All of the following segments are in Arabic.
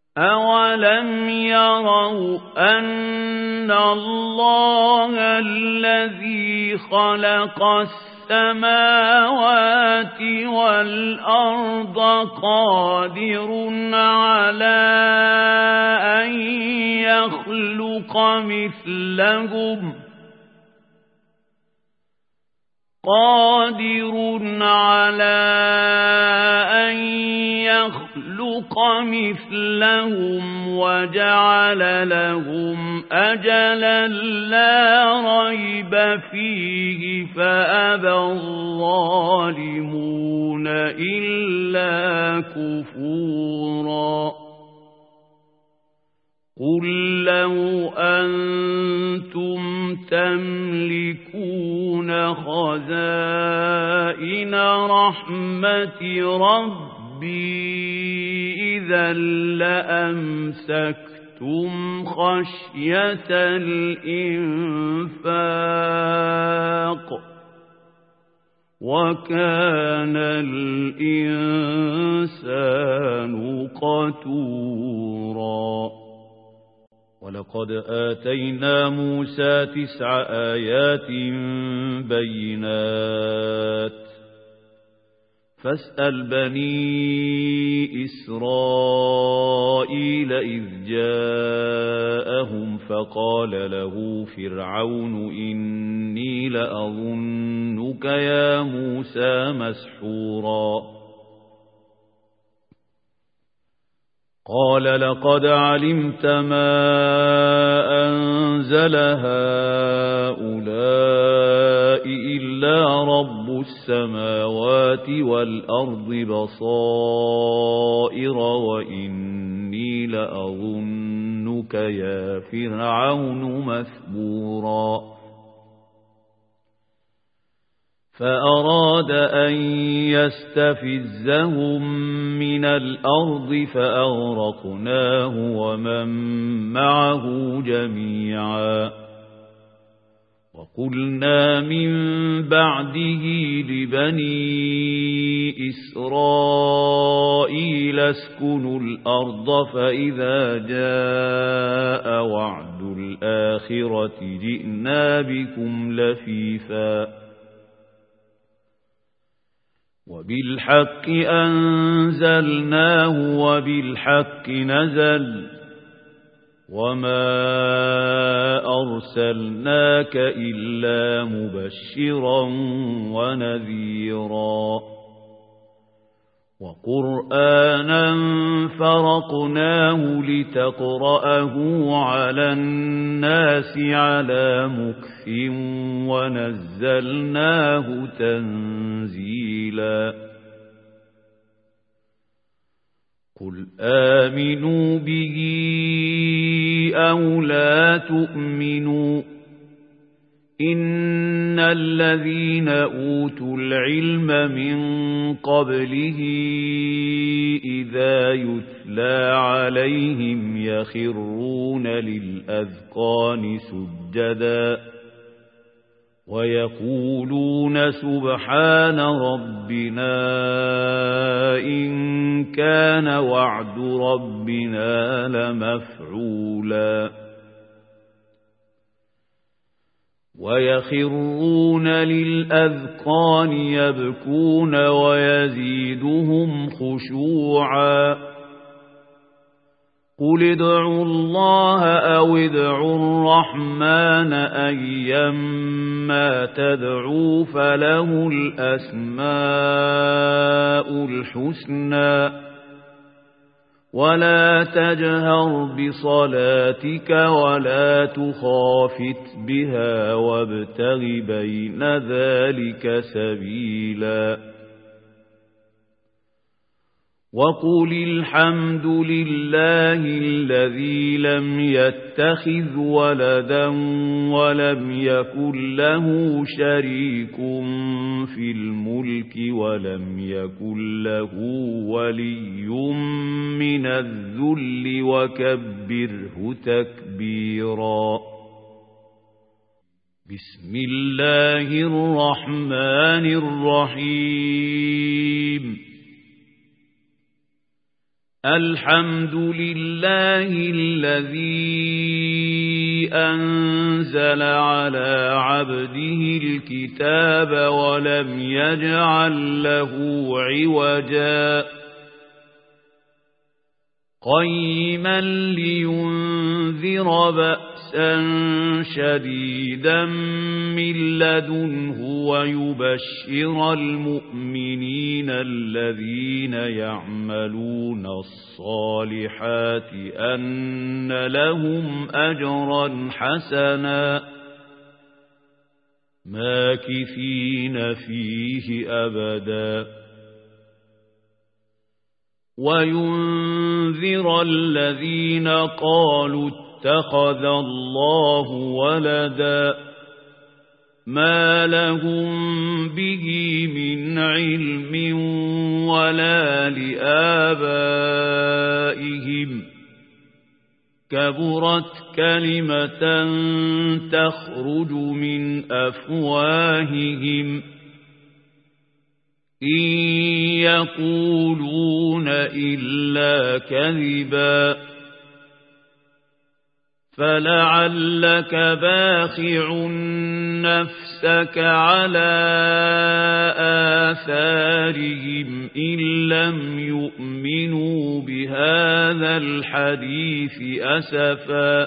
أَوَلَمْ يَرَوْا أَنَّ اللَّهَ الَّذِي خَلَقَ السَّمَاوَاتِ وَالْأَرْضَ قَادِرٌ عَلَىٰ أَن يَخْلُقَ مثلهم وجعل لهم أجلا لا ريب فيه فأبى الظالمون إلا كفورا قل لو أنتم تملكون خزائن رحمة ربي إذا لأمسكتم خشية الإنفاق وكان الإنسان قتورا ولقد آتينا موسى 9 آيات بينات فاسأل بني إسرائيل إذ جاءهم فقال له فرعون إني لأظنك يا موسى مسحورا قال لقد علمت ما أنزل هؤلاء إلا رب السماوات والأرض بصائر وإني لأظنك يا فرعون مثبورا فأراد أن يستفزهم من الأرض فأغرقناه ومن معه جميعا وقلنا من بعده لبني إسرائيل اسكنوا الأرض فإذا جاء وعد الآخرة جئنا بكم لفيفا وبالحق أنزلناه وبالحق نزل وما أرسلناك إلا مبشرا ونذيرا وقرآنا فرقناه لتقرأه على الناس على مكث ونزلناه تنزيلا قل آمنوا به أو لا تؤمنوا إن الذين أوتوا العلم من قبله إذا يتلى عليهم يخرون للأذقان سجدا ويقولون سبحان ربنا إن كان وعد ربنا لمفعولا ويخرون للأذقان يبكون ويزيدهم خشوعا قل ادعوا الله أو ادعوا الرحمن أيما تدعوا فله الأسماء الحسنى ولا تجهر بصلاتك ولا تخافت بها وابتغ بين ذلك سبيلا وقل الحمد لله الذي لم يتخذ ولدا ولم يكن له شريك في الملك ولم يكن له ولي من الذل وكبره تكبيرا بسم الله الرحمن الرحيم الحمد لله الذي أنزل على عبده الكتاب ولم يجعل له عوجا قيما لينذر بأسا شديدا من لدنه ويبشر المؤمنين الذين يعملون الصالحات أن لهم أجرا حسنا ماكثين فيه أبدا وينذر الذين قالوا اتخذ الله ولدا ما لهم به من علم ولا لآبائهم كبرت كلمة تخرج من أفواههم إن يقولون إلا كذبا فلعلك باخع نفسك على آثارهم إن لم يؤمنوا بهذا الحديث أسفا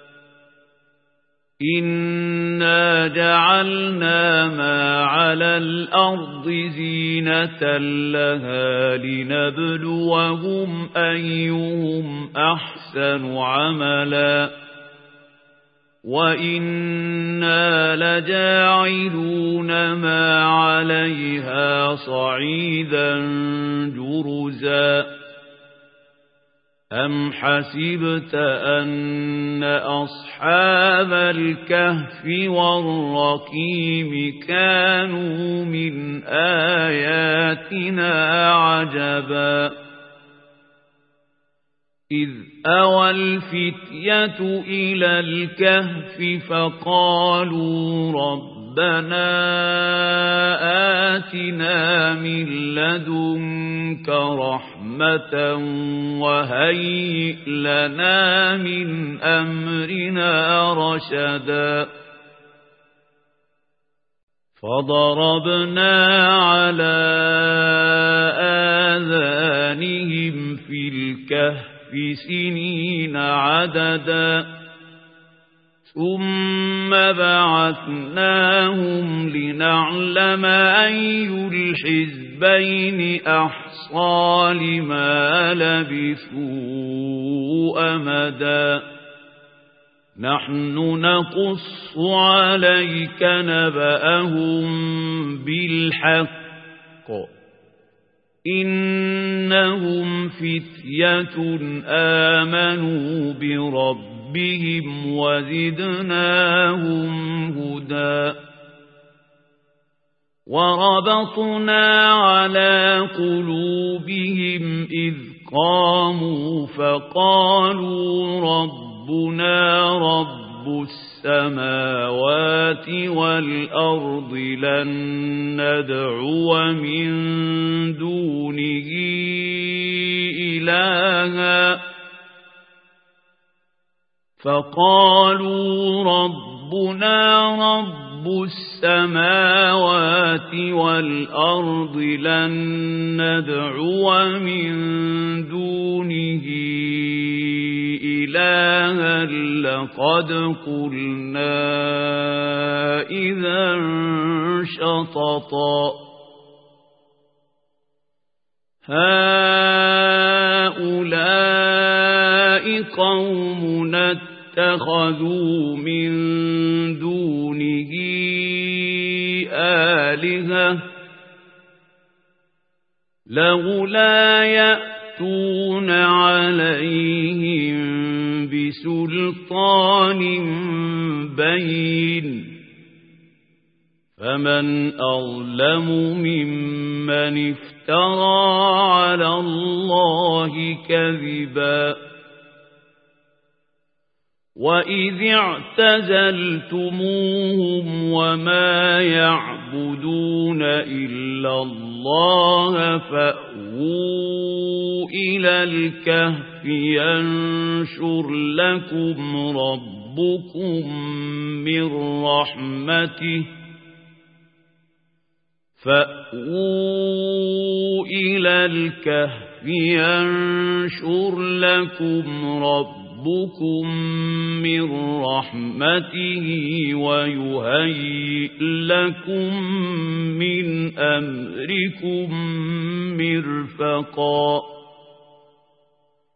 إنا جعلنا ما على الأرض زينة لها لنبلوهم أيهم أحسن عملا وإنا لجاعلون ما عليها صعيدا جرزا أم حسبت أن أصحاب الكهف والرقيم كانوا من آياتنا عجبا إذ أوى الفتية إلى الكهف فقالوا ربنا آتنا من لدنك رحمة وهيئ لنا من أمرنا رشدا فضربنا على آذانهم في الكهف سنين عددا ثم بعثناهم لنعلم أي الحزبين أحصى لما لبثوا أمدا نحن نقص عليك نبأهم بالحق إنهم فتية آمنوا بربهم وزدناهم هدى وربطنا على قلوبهم إذ قاموا فقالوا ربنا رب السماوات والأرض لن ندعو من دونه إلها فقالوا ربنا رب السماوات والأرض لن ندعو من دونه إلها لقد قلنا إذا شططا هؤلاء قومنا اتخذوا من دونه آلهة لولا يأتون عليهم بسلطان بين فمن أظلم ممن افترى على الله كذبا وَإِذِ اعْتَزَلْتُمُوهُمْ وَمَا يَعْبُدُونَ إِلَّا اللَّهَ فَأْوُوا إِلَى الْكَهْفِ يَنشُرْ لَكُمْ رَبُّكُمْ مِنْ رَحْمَتِهِ فَأْوُوا إِلَى الْكَهْفِ يَنشُرْ لَكُمْ رَبُّكُمْ مِنْ رَحْمَتِهِ وَيُهَيِّئْ لَكُمْ مِنْ أَمْرِكُمْ مِرْفَقًا